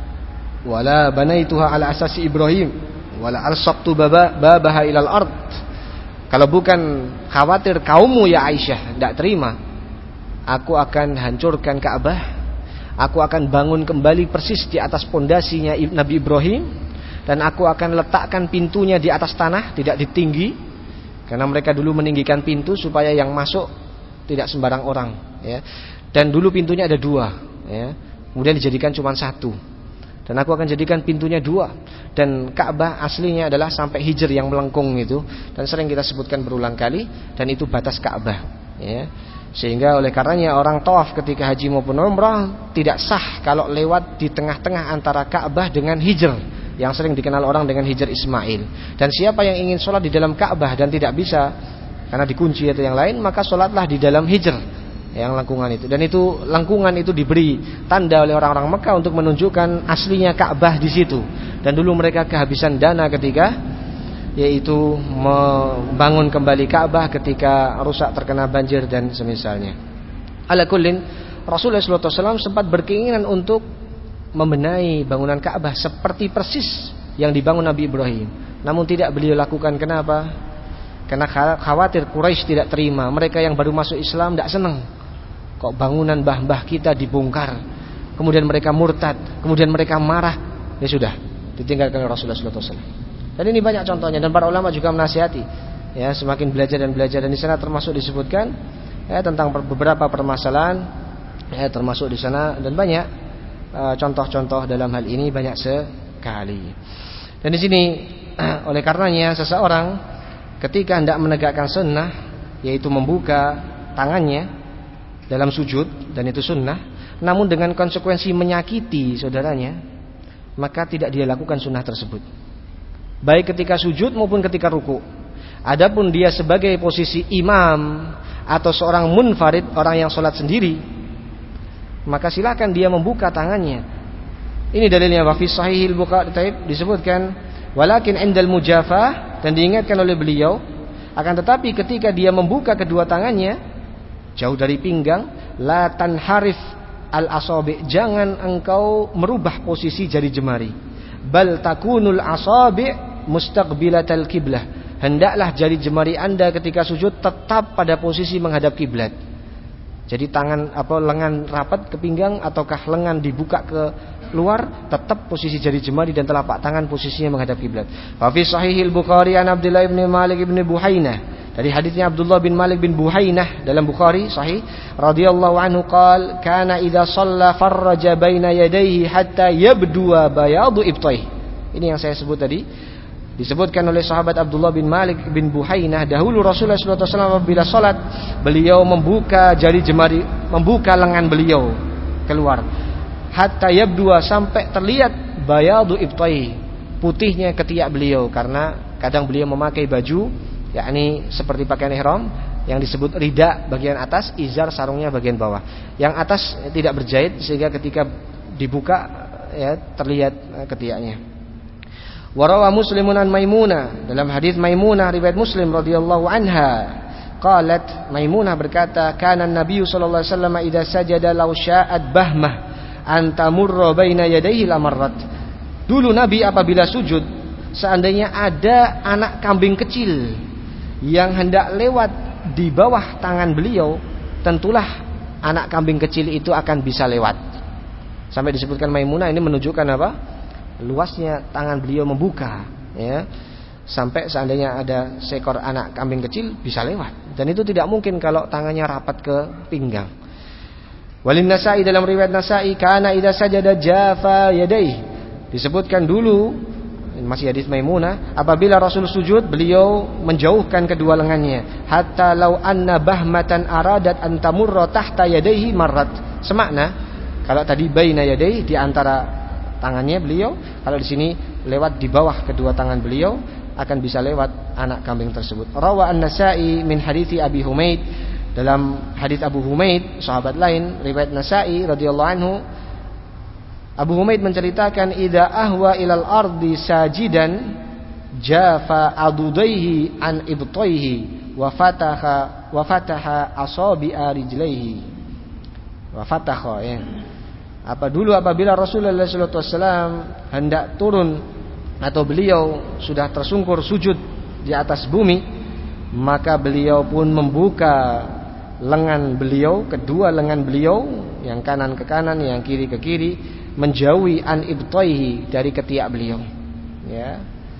wala banaituha ala asasi Ibrahim wala alsaqtu babaha ilal ard." Kalau bukan khawatir kaummu ya Aisyah tidak terima, aku akan hancurkan Ka'bah. Aku akan bangun kembali persis di atas pondasinya Nabi Ibrahim, dan aku akan letakkan pintunya di atas tanah, tidak ditinggi, karena mereka dulu meninggikan pintu supaya yang masuk tidak sembarang orang, ya. Dan dulu pintunya ada dua, ya. Kemudian dijadikan cuma satu. Dan aku akan jadikan pintunya dua. Dan Ka'bah aslinya adalah sampai hijr yang melengkung itu, dan sering kita sebutkan berulang kali, dan itu batas Ka'bah, ya. Sehingga oleh karenanya orang tawaf ketika haji maupun umrah tidak sah kalau lewat di tengah-tengah antara Ka'bah dengan hijr, yang sering dikenal orang dengan hijr Ismail. Dan siapa yang ingin sholat di dalam Ka'bah dan tidak bisa karena dikunci atau yang lain, maka sholatlah di dalam hijr yang lengkungan itu. Dan itu lengkungan itu diberi tanda oleh orang-orang Mekah untuk menunjukkan aslinya Ka'bah di situ. Dan dulu mereka kehabisan dana ketika yaitu membangun kembali Ka'bah ketika rusak terkena banjir dan semisalnya. Ala kullin, Rasulullah sallallahu alaihi wasallam sempat berkeinginan untuk membenahi bangunan Ka'bah seperti persis yang dibangun Nabi Ibrahim. Namun tidak beliau lakukan. Kenapa? Karena khawatir Quraisy tidak terima. Mereka yang baru masuk Islam tidak senang. Kok bangunan mbah-mbah kita dibongkar, kemudian mereka murtad, kemudian mereka marah. Ya sudah, ditinggalkan oleh Rasulullah sallallahu alaihi wasallam. Dan ini banyak contohnya, dan para ulama juga menasihati, ya, semakin belajar dan belajar. Dan di sana termasuk disebutkan ya, tentang beberapa permasalahan, ya, termasuk di sana, dan banyak uh, contoh-contoh dalam hal ini banyak sekali. Dan di sini oleh karenanya seseorang ketika hendak menegakkan sunnah, yaitu membuka tangannya dalam sujud, dan itu sunnah, namun dengan konsekuensi menyakiti saudaranya, maka tidak dia lakukan sunnah tersebut, baik ketika sujud maupun ketika ruku. Adapun dia sebagai posisi imam atau seorang munfarid, orang yang sholat sendiri, maka silakan dia membuka tangannya. Ini dalilnya. Wa fi sahihil Bukhari disebutkan walakin indal mujafah, dan diingatkan oleh beliau, akan tetapi ketika dia membuka kedua tangannya jauh dari pinggang, la tanharif al asabi, jangan engkau merubah posisi jari jemari, bal takunul asabi mustaqbilatal kiblah, hendaklah jari jemari Anda ketika sujud tetap pada posisi menghadap kiblat. Jadi tangan apa lengan rapat ke pinggang ataukah lengan dibuka ke luar, tetap posisi jari jemari dan telapak tangan posisinya menghadap kiblat. Fa fi sahihil Bukhari an Abdullah bin Malik bin Buhainah, dari hadisnya Abdullah bin Malik bin Buhainah dalam Bukhari sahih, radhiyallahu anhu qala kana idza shalla farraja baina yadayhi hatta yabdua bayadu ibtayhi. Ini yang saya sebut tadi, disebutkan oleh sahabat Abdullah bin Malik bin Buhainah, dahulu Rasulullah shallallahu alaihi wasallam apabila salat, beliau membuka jari jemari, membuka lengan beliau keluar, hatta yabdua, sampai terlihat bayadu ibtayhi, putihnya ketiak beliau, karena kadang beliau memakai baju, yakni seperti pakaian ihram yang disebut rida bagian atas, izar sarungnya bagian bawah. Yang atas tidak berjahit sehingga ketika dibuka ya terlihat ketiaknya. Warawa Muslimun an Maimunah, dalam hadis Maimunah riwayat Muslim radhiyallahu anha, qalat, Maimunah berkata, kana Nabi sallallahu alaihi wasallam idza sajada law sya'at bahmah an tamurra baina yadayhi lamarrat. Dulu Nabi apabila sujud, seandainya ada anak kambing kecil yang hendak lewat di bawah tangan beliau, tentulah anak kambing kecil itu akan bisa lewat. Sampai disebutkan Maimunah ini menunjukkan apa? Luasnya tangan beliau membuka, ya, sampai seandainya ada seekor anak kambing kecil bisa lewat, dan itu tidak mungkin kalau tangannya rapat ke pinggang. Walin Nasa'i, dalam riwayat Nasa'i, kana idza sajada jafa yadayhi, disebutkan dulu, masih hadis Maimunah, apabila Rasul sujud beliau menjauhkan kedua lengannya, hatta law anna bahmatan aradat an tamurra tahta yadayhi marrat. Semakna kalau tadi baina yadayhi, di antara tangannya beliau, kalau di sini lewat di bawah kedua tangan beliau, akan bisa lewat anak kambing tersebut. Rawa An-Nasa'i min hadithi Abi Humaid, dalam hadits Abu Humaid, sahabat lain, riwayat Nasa'i radhiyallahu anhu, Abu Humaid menceritakan, idza ahwa ilal ardi sajidan jafa adudaihi an ibtaihi wa fataha wa fataha asabi'a rijlaihi wa fataha, ya. Apa dulu apabila Rasulullah shallallahu alaihi wasallam hendak turun atau beliau sudah tersungkur sujud di atas bumi, maka beliau pun membuka lengan beliau, kedua lengan beliau, yang kanan ke kanan, yang kiri ke kiri, menjauhi an ibtaihi, dari ketiak beliau, ya.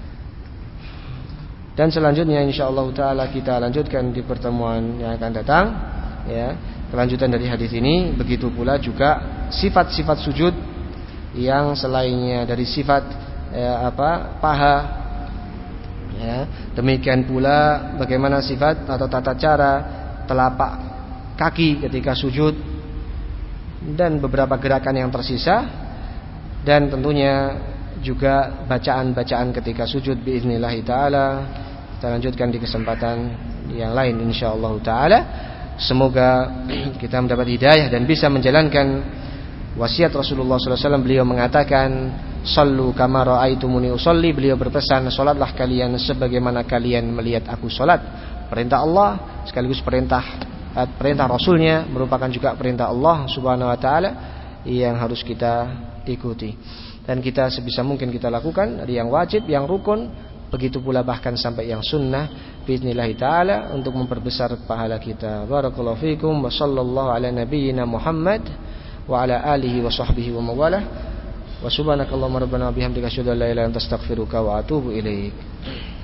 Dan selanjutnya insyaallah taala kita lanjutkan di pertemuan yang akan datang, ya. Kelanjutan dari hadis ini, begitu pula juga sifat-sifat sujud yang selainnya dari sifat ya, apa paha, ya. Demikian pula bagaimana sifat atau tata cara telapak kaki ketika sujud, dan beberapa gerakan yang tersisa, dan tentunya juga bacaan-bacaan ketika sujud biiznillah taala. Kita lanjutkan di kesempatan yang lain insyaallah taala. Semoga kita mendapat hidayah dan bisa menjalankan wasiat Rasulullah shallallahu alaihi wasallam. Beliau mengatakan, sallu kama ra'aitumuni usolli. Beliau berpesan, salatlah kalian sebagaimana kalian melihat aku salat. Perintah Allah sekaligus perintah perintah Rasulnya, merupakan juga perintah Allah subhanahu wa ta'ala yang harus kita ikuti, dan kita sebisa mungkin kita lakukan dari yang wajib, yang rukun, begitu pula bahkan sampai yang sunnah biiznillah taala, untuk memperbesar pahala kita. Barakallahu fikum wa sallallahu ala nabiyyina Muhammad wa ala alihi wa sahbihi wa mawalah. Wa subhanakallahumma rabbana bihamdika asyhadu an la ilaha illa anta astaghfiruka wa atubu ilaik.